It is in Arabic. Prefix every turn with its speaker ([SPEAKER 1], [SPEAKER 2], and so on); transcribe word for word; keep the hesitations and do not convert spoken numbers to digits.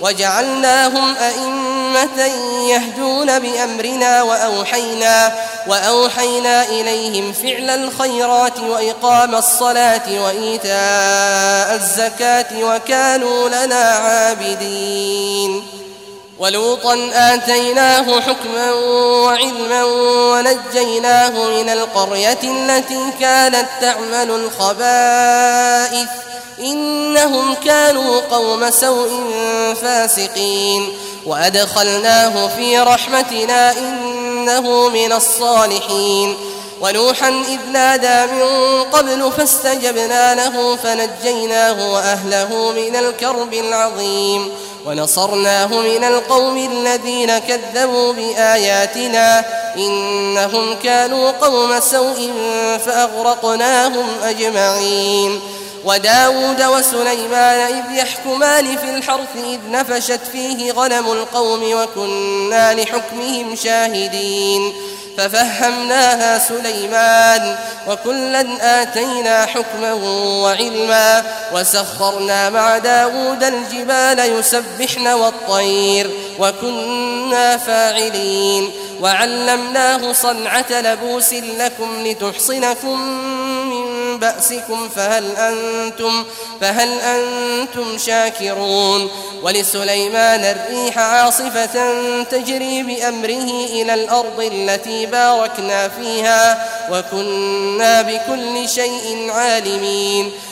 [SPEAKER 1] وجعلناهم أئمة يهدون بأمرنا وأوحينا, وأوحينا إليهم فعل الخيرات وإقام الصلاة وإيتاء الزكاة وكانوا لنا عابدين. ولوطا آتيناه حكما وعلما ونجيناه من القرية التي كانت تعمل الخبائث إنهم كانوا قوم سوء فاسقين. وأدخلناه في رحمتنا إنه من الصالحين. ونوحا إذ نادى من قبل فاستجبنا له فنجيناه وأهله من الكرب العظيم ونصرناه من القوم الذين كذبوا بآياتنا إنهم كانوا قوم سوء فأغرقناهم أجمعين. وداود وسليمان إذ يحكمان في الحرث إذ نفشت فيه غنم القوم وكنا لحكمهم شاهدين ففهمناها سليمان وكلا آتينا حكما وعلما وسخرنا مع داود الجبال يسبحن والطير وكنا فاعلين. وعلمناه صنعة لبوس لكم لتحصنكم من بأسكم فهل أنتم, فهل أنتم شاكرون. ولسليمان الريح عاصفة تجري بأمره إلى الأرض التي باركنا فيها وكنا بكل شيء عالمين.